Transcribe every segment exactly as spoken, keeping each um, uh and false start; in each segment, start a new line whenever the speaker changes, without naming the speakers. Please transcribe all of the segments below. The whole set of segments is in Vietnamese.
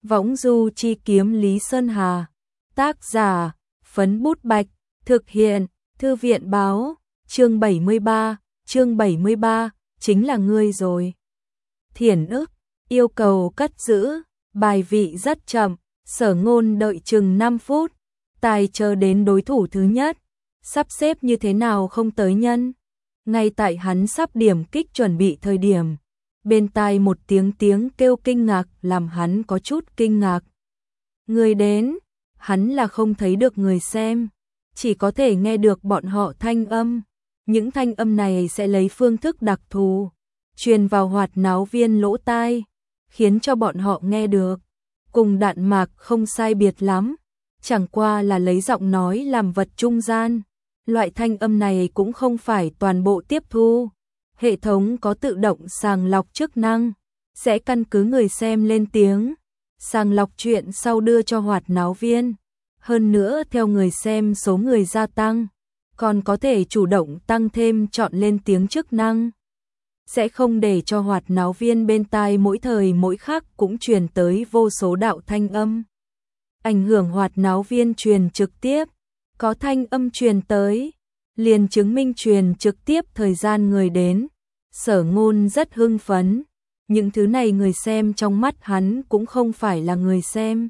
Võng du chi kiếm Lý Sơn Hà. Tác giả, Phấn Bút Bạch. Thực hiện, Thư viện Báo. Chương bảy mươi ba, chương bảy mươi ba, chính là ngươi rồi. Thiển ức, yêu cầu cất giữ, bài vị rất chậm, Sở Ngôn đợi chừng năm phút, tài chờ đến đối thủ thứ nhất, sắp xếp như thế nào không tới nhân. Ngay tại hắn sắp điểm kích chuẩn bị thời điểm, bên tai một tiếng tiếng kêu kinh ngạc làm hắn có chút kinh ngạc. Người đến, hắn là không thấy được người xem, chỉ có thể nghe được bọn họ thanh âm. Những thanh âm này sẽ lấy phương thức đặc thù, truyền vào hoạt náo viên lỗ tai, khiến cho bọn họ nghe được. Cùng Đạn Mạc không sai biệt lắm, chẳng qua là lấy giọng nói làm vật trung gian. Loại thanh âm này cũng không phải toàn bộ tiếp thu. Hệ thống có tự động sàng lọc chức năng, sẽ căn cứ người xem lên tiếng, sàng lọc chuyện sau đưa cho hoạt náo viên. Hơn nữa theo người xem số người gia tăng, còn có thể chủ động tăng thêm chọn lên tiếng chức năng. Sẽ không để cho hoạt náo viên bên tai mỗi thời mỗi khắc cũng truyền tới vô số đạo thanh âm. Ảnh hưởng hoạt náo viên truyền trực tiếp, có thanh âm truyền tới, liền chứng minh truyền trực tiếp thời gian người đến. Sở Ngôn rất hưng phấn, những thứ này người xem trong mắt hắn cũng không phải là người xem,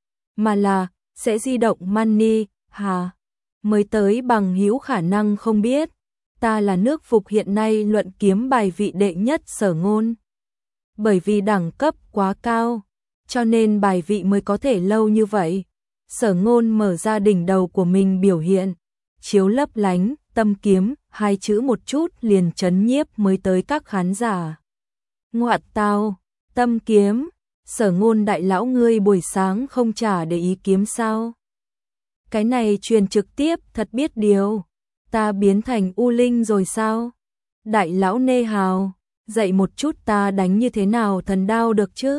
mà là sẽ di động money, hà. Mới tới bằng hữu khả năng không biết, ta là nước phục hiện nay luận kiếm bài vị đệ nhất Sở Ngôn. Bởi vì đẳng cấp quá cao, cho nên bài vị mới có thể lâu như vậy. Sở Ngôn mở ra đỉnh đầu của mình biểu hiện, chiếu lấp lánh, tâm kiếm, hai chữ một chút liền chấn nhiếp mới tới các khán giả. Ngoại tao, tâm kiếm, Sở Ngôn đại lão ngươi buổi sáng không trả để ý kiếm sao? Cái này truyền trực tiếp thật biết điều, ta biến thành U Linh rồi sao? Đại lão nê hào, dạy một chút ta đánh như thế nào thần đao được chứ?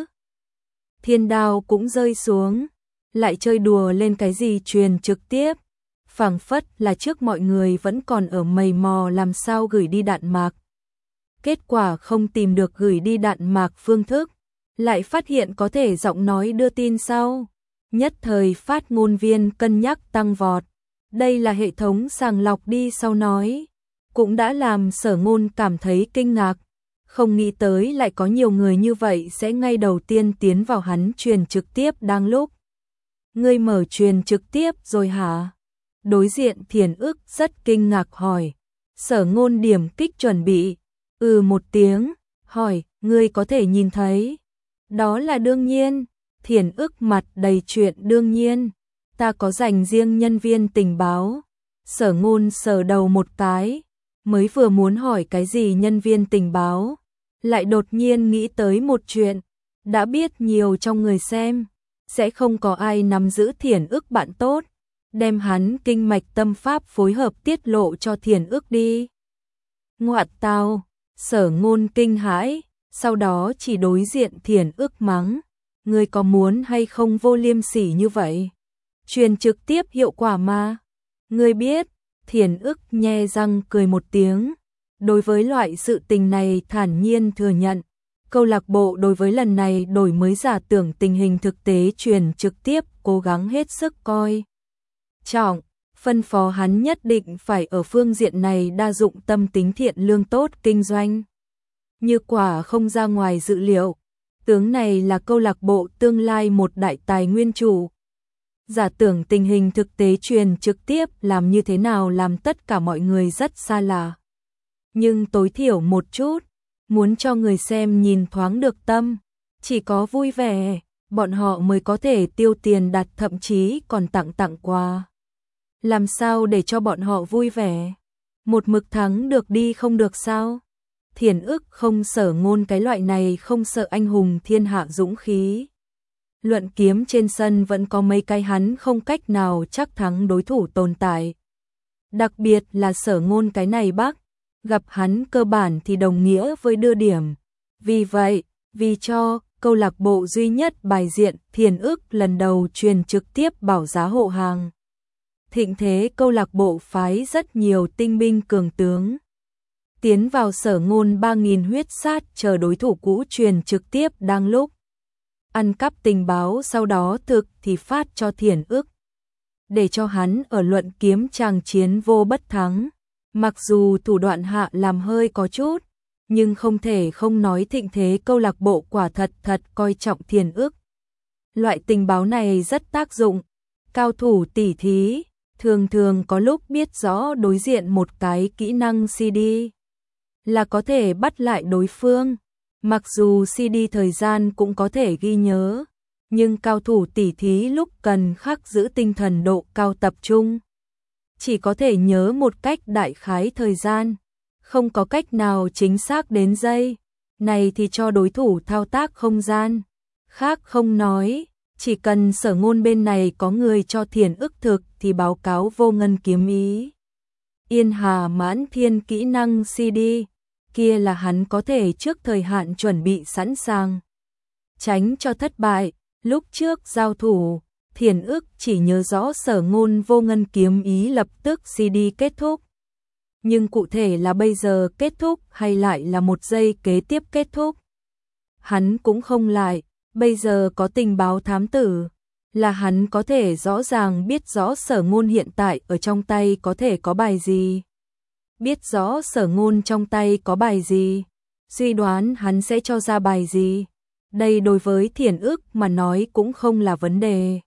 Thiên đao cũng rơi xuống, lại chơi đùa lên cái gì truyền trực tiếp, phảng phất là trước mọi người vẫn còn ở mày mò làm sao gửi đi Đạn Mạc. Kết quả không tìm được gửi đi Đạn Mạc phương thức, lại phát hiện có thể giọng nói đưa tin sau. Nhất thời phát ngôn viên cân nhắc tăng vọt, đây là hệ thống sàng lọc đi sau nói, cũng đã làm Sở Ngôn cảm thấy kinh ngạc, không nghĩ tới lại có nhiều người như vậy sẽ ngay đầu tiên tiến vào hắn truyền trực tiếp đang lúc. Ngươi mở truyền trực tiếp rồi hả? Đối diện Thiển ức rất kinh ngạc hỏi. Sở Ngôn điểm kích chuẩn bị, ừ một tiếng, hỏi, ngươi có thể nhìn thấy? Đó là đương nhiên. Thiển ức mặt đầy chuyện đương nhiên, ta có dành riêng nhân viên tình báo. Sở Ngôn sờ đầu một cái, mới vừa muốn hỏi cái gì nhân viên tình báo, lại đột nhiên nghĩ tới một chuyện, đã biết nhiều trong người xem, sẽ không có ai nắm giữ Thiển ức bạn tốt, đem hắn kinh mạch tâm pháp phối hợp tiết lộ cho Thiển ức đi. Ngoại tao, Sở Ngôn kinh hãi, sau đó chỉ đối diện Thiển ức mắng. Ngươi có muốn hay không vô liêm sỉ như vậy? Truyền trực tiếp hiệu quả mà. Ngươi biết, Thiển ức nhe răng cười một tiếng. Đối với loại sự tình này thản nhiên thừa nhận. Câu lạc bộ đối với lần này đổi mới giả tưởng tình hình thực tế truyền trực tiếp cố gắng hết sức coi trọng, phân phó hắn nhất định phải ở phương diện này đa dụng tâm tính thiện lương tốt kinh doanh. Như quả không ra ngoài dự liệu, tướng này là câu lạc bộ tương lai một đại tài nguyên chủ. Giả tưởng tình hình thực tế truyền trực tiếp làm như thế nào làm tất cả mọi người rất xa lạ. Nhưng tối thiểu một chút, muốn cho người xem nhìn thoáng được tâm, chỉ có vui vẻ, bọn họ mới có thể tiêu tiền đặt thậm chí còn tặng tặng quà. Làm sao để cho bọn họ vui vẻ? Một mực thắng được đi không được sao? Thiển ức không Sở Ngôn cái loại này không sợ anh hùng thiên hạ dũng khí. Luận kiếm trên sân vẫn có mấy cái hắn không cách nào chắc thắng đối thủ tồn tại. Đặc biệt là Sở Ngôn cái này bác, gặp hắn cơ bản thì đồng nghĩa với đưa điểm. Vì vậy, vì cho câu lạc bộ duy nhất bài diện Thiển ức lần đầu truyền trực tiếp bảo giá hộ hàng. Thịnh thế câu lạc bộ phái rất nhiều tinh binh cường tướng tiến vào Sở Ngôn ba nghìn huyết sát chờ đối thủ cũ truyền trực tiếp đang lúc. ăn cắp tình báo sau đó thực thì phát cho Thiển ức, để cho hắn ở luận kiếm chàng chiến vô bất thắng. Mặc dù thủ đoạn hạ làm hơi có chút, nhưng không thể không nói thịnh thế câu lạc bộ quả thật thật coi trọng Thiển ức. Loại tình báo này rất tác dụng, cao thủ tỉ thí, thường thường có lúc biết rõ đối diện một cái kỹ năng xê đê, là có thể bắt lại đối phương. Mặc dù xê đê thời gian cũng có thể ghi nhớ, nhưng cao thủ tỉ thí lúc cần khắc giữ tinh thần độ cao tập trung, chỉ có thể nhớ một cách đại khái thời gian, không có cách nào chính xác đến giây, này thì cho đối thủ thao tác không gian. Khác không nói, chỉ cần Sở Ngôn bên này có người cho Thiển ức thực thì báo cáo vô ngân kiếm ý. Yên Hà Mãn Thiên kỹ năng xê đê, kia là hắn có thể trước thời hạn chuẩn bị sẵn sàng, tránh cho thất bại. Lúc trước giao thủ, Thiển ức chỉ nhớ rõ Sở Ngôn vô ngân kiếm ý lập tức xê đê kết thúc. Nhưng cụ thể là bây giờ kết thúc hay lại là một giây kế tiếp kết thúc, hắn cũng không lại. Bây giờ có tình báo thám tử, là hắn có thể rõ ràng biết rõ Sở Ngôn hiện tại ở trong tay có thể có bài gì. Biết rõ Sở Ngôn trong tay có bài gì, suy đoán hắn sẽ cho ra bài gì. Đây đối với Thiển ức mà nói cũng không là vấn đề.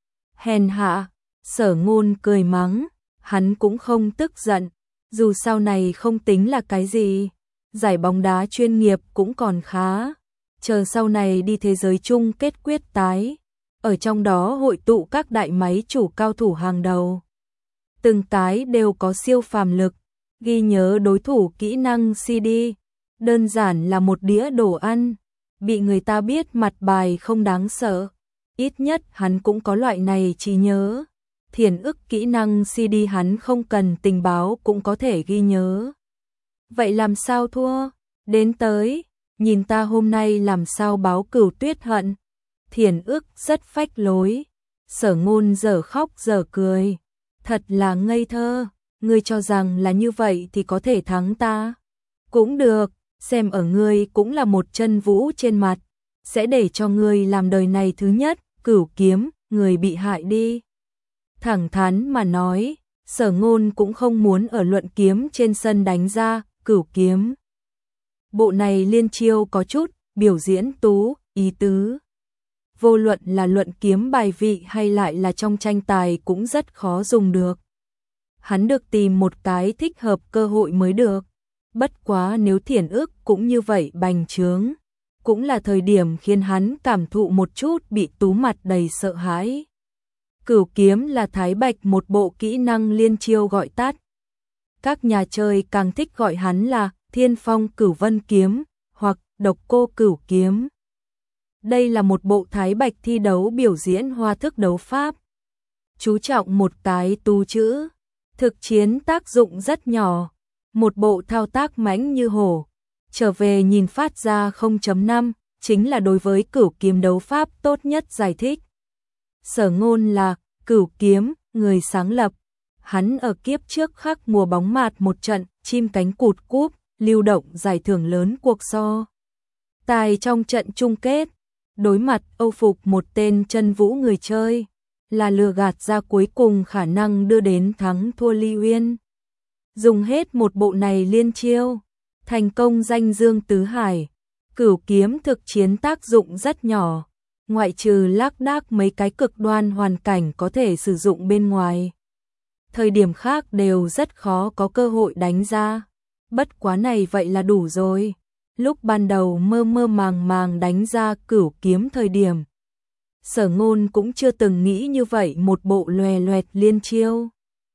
Hèn hạ, Sở Ngôn cười mắng, hắn cũng không tức giận, dù sau này không tính là cái gì, giải bóng đá chuyên nghiệp cũng còn khá. Chờ sau này đi thế giới chung kết quyết tái, ở trong đó hội tụ các đại máy chủ cao thủ hàng đầu. Từng cái đều có siêu phàm lực, ghi nhớ đối thủ kỹ năng xê đê, đơn giản là một đĩa đồ ăn, bị người ta biết mặt bài không đáng sợ, ít nhất hắn cũng có loại này trí nhớ. Thiển ức kỹ năng xê đê hắn không cần tình báo cũng có thể ghi nhớ. Vậy làm sao thua? Đến tới, nhìn ta hôm nay làm sao báo cửu tuyết hận. Thiển ức rất phách lối. Sở Ngôn giờ khóc giờ cười. Thật là ngây thơ, ngươi cho rằng là như vậy thì có thể thắng ta. Cũng được, xem ở ngươi cũng là một chân vũ trên mặt, sẽ để cho ngươi làm đời này thứ nhất, cửu kiếm, người bị hại đi. Thẳng thắn mà nói, Sở Ngôn cũng không muốn ở luận kiếm trên sân đánh ra cửu kiếm. Bộ này liên chiêu có chút biểu diễn tú, ý tứ. Vô luận là luận kiếm bài vị hay lại là trong tranh tài cũng rất khó dùng được. Hắn được tìm một cái thích hợp cơ hội mới được. Bất quá nếu Thiển ức cũng như vậy bành trướng, cũng là thời điểm khiến hắn cảm thụ một chút bị tú mặt đầy sợ hãi. Cửu kiếm là Thái Bạch một bộ kỹ năng liên chiêu gọi tắt. Các nhà chơi càng thích gọi hắn là Thiên Phong Cửu Vân kiếm hoặc Độc Cô Cửu kiếm. Đây là một bộ Thái Bạch thi đấu biểu diễn hoa thức đấu pháp, chú trọng một cái tu chữ, thực chiến tác dụng rất nhỏ, một bộ thao tác mãnh như hổ. Trở về nhìn phát ra không chấm năm, chính là đối với cửu kiếm đấu pháp tốt nhất giải thích. Sở Ngôn là cửu kiếm, người sáng lập. Hắn ở kiếp trước khắc mùa bóng mạt một trận, chim cánh cụt cúp, lưu động giải thưởng lớn cuộc so tài trong trận chung kết. Đối mặt âu phục một tên chân vũ người chơi, là lừa gạt ra cuối cùng khả năng đưa đến thắng thua Ly Uyên. Dùng hết một bộ này liên chiêu, thành công danh dương tứ hải. Cửu kiếm thực chiến tác dụng rất nhỏ, ngoại trừ lác đác mấy cái cực đoan hoàn cảnh có thể sử dụng bên ngoài. Thời điểm khác đều rất khó có cơ hội đánh ra. Bất quá này vậy là đủ rồi. Lúc ban đầu mơ mơ màng màng đánh ra cửu kiếm thời điểm, Sở Ngôn cũng chưa từng nghĩ như vậy một bộ loè loẹt liên chiêu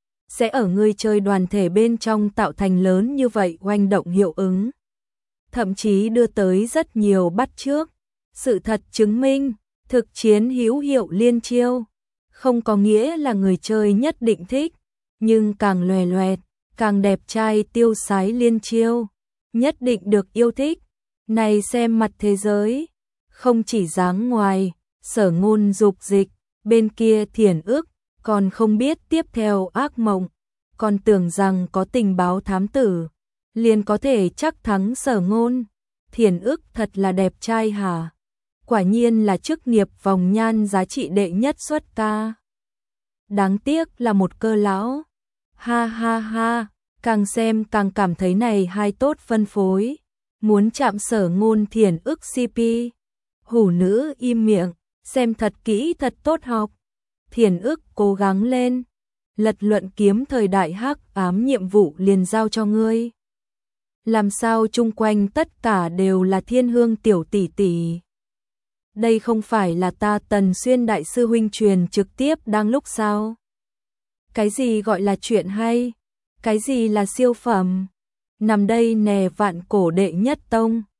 sẽ ở người chơi đoàn thể bên trong tạo thành lớn như vậy oanh động hiệu ứng. Thậm chí đưa tới rất nhiều bắt chước. Sự thật chứng minh, thực chiến hữu hiệu liên chiêu không có nghĩa là người chơi nhất định thích, nhưng càng loè loẹt, càng đẹp trai tiêu sái liên chiêu nhất định được yêu thích. Này xem mặt thế giới, không chỉ dáng ngoài, Sở Ngôn dục dịch, bên kia Thiển ức còn không biết tiếp theo ác mộng, còn tưởng rằng có tình báo thám tử liền có thể chắc thắng Sở Ngôn. Thiển ức thật là đẹp trai hả? Quả nhiên là chức nghiệp vòng nhan giá trị đệ nhất xuất ca. Đáng tiếc là một cơ lão. Ha ha ha, càng xem càng cảm thấy này hai tốt phân phối. Muốn chạm Sở Ngôn Thiển ức xê pê. Hủ nữ im miệng, xem thật kỹ thật tốt học. Thiển ức cố gắng lên. Lật luận kiếm thời đại hắc ám nhiệm vụ liền giao cho ngươi. Làm sao chung quanh tất cả đều là Thiên Hương tiểu tỷ tỷ. Đây không phải là ta Tần Xuyên đại sư huynh truyền trực tiếp đang lúc sao? Cái gì gọi là chuyện hay? Cái gì là siêu phẩm? Nằm đây nè vạn cổ đệ nhất tông.